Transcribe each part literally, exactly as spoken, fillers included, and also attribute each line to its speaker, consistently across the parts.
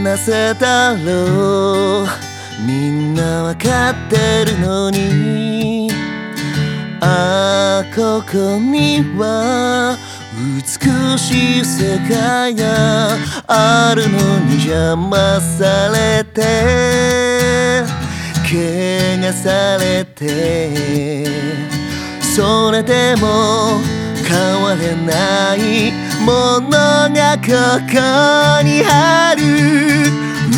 Speaker 1: 話せたろう。みんなわかってるのに、ああここには美しい世界があるのに邪魔されて怪我されて、それでも変われないものがここにある。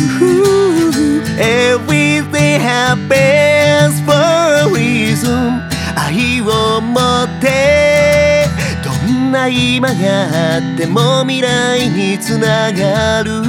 Speaker 1: Everything happens for a reason。 愛を持ってどんな今があっても未来につながる。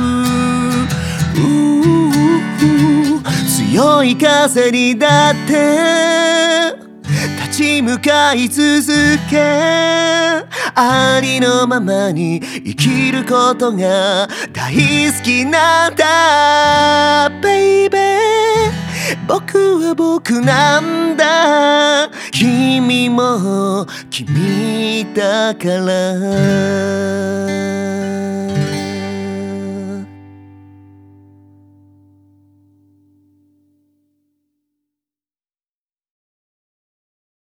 Speaker 1: 強い風にだって立ち向かい続け、ありのままに生きることが大好きなんだ Baby。 僕は僕なんだ、君も君だから。